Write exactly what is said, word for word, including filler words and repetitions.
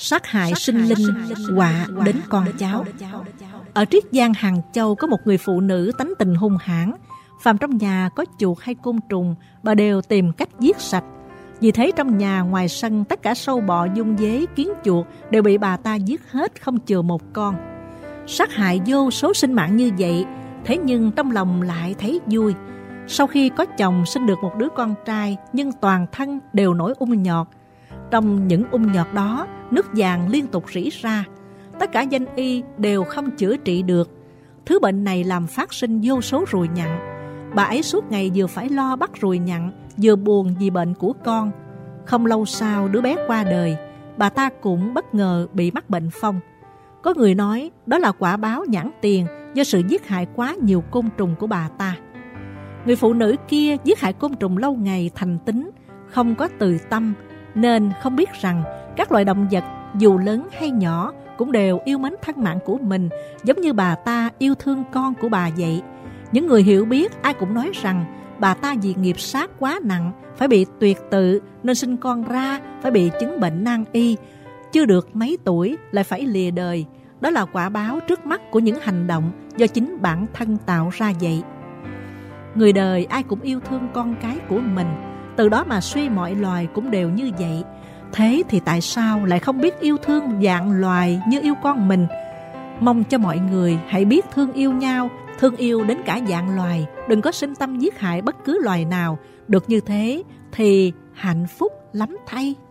sát hại sinh linh, họa đến con cháu. Ở Triết Giang Hàng Châu có một người phụ nữ tánh tình hung hãn. Phàm trong nhà có chuột hay côn trùng, bà đều tìm cách giết sạch. Vì thế trong nhà ngoài sân, tất cả sâu bọ, dung dế, kiến chuột đều bị bà ta giết hết, không chừa một con. Sát hại vô số sinh mạng như vậy, thế nhưng trong lòng lại thấy vui. Sau khi có chồng sinh được một đứa con trai, nhưng toàn thân đều nổi ung nhọt. Trong những ung nhọt đó, nước vàng liên tục rỉ ra. Tất cả danh y đều không chữa trị được. Thứ bệnh này làm phát sinh vô số ruồi nhặn. Bà ấy suốt ngày vừa phải lo bắt ruồi nhặn, vừa buồn vì bệnh của con. Không lâu sau đứa bé qua đời, bà ta cũng bất ngờ bị mắc bệnh phong. Có người nói đó là quả báo nhãn tiền do sự giết hại quá nhiều côn trùng của bà ta. Người phụ nữ kia giết hại côn trùng lâu ngày thành tính, không có từ tâm, nên không biết rằng các loài động vật dù lớn hay nhỏ cũng đều yêu mến thân mạng của mình, giống như bà ta yêu thương con của bà vậy. Những người hiểu biết ai cũng nói rằng bà ta vì nghiệp sát quá nặng, phải bị tuyệt tự, nên sinh con ra phải bị chứng bệnh nan y, chưa được mấy tuổi lại phải lìa đời. Đó là quả báo trước mắt của những hành động do chính bản thân tạo ra vậy. Người đời ai cũng yêu thương con cái của mình, từ đó mà suy mọi loài cũng đều như vậy. Thế thì tại sao lại không biết yêu thương vạn loài như yêu con mình? Mong cho mọi người hãy biết thương yêu nhau, thương yêu đến cả vạn loài, đừng có sinh tâm giết hại bất cứ loài nào. Được như thế thì hạnh phúc lắm thay.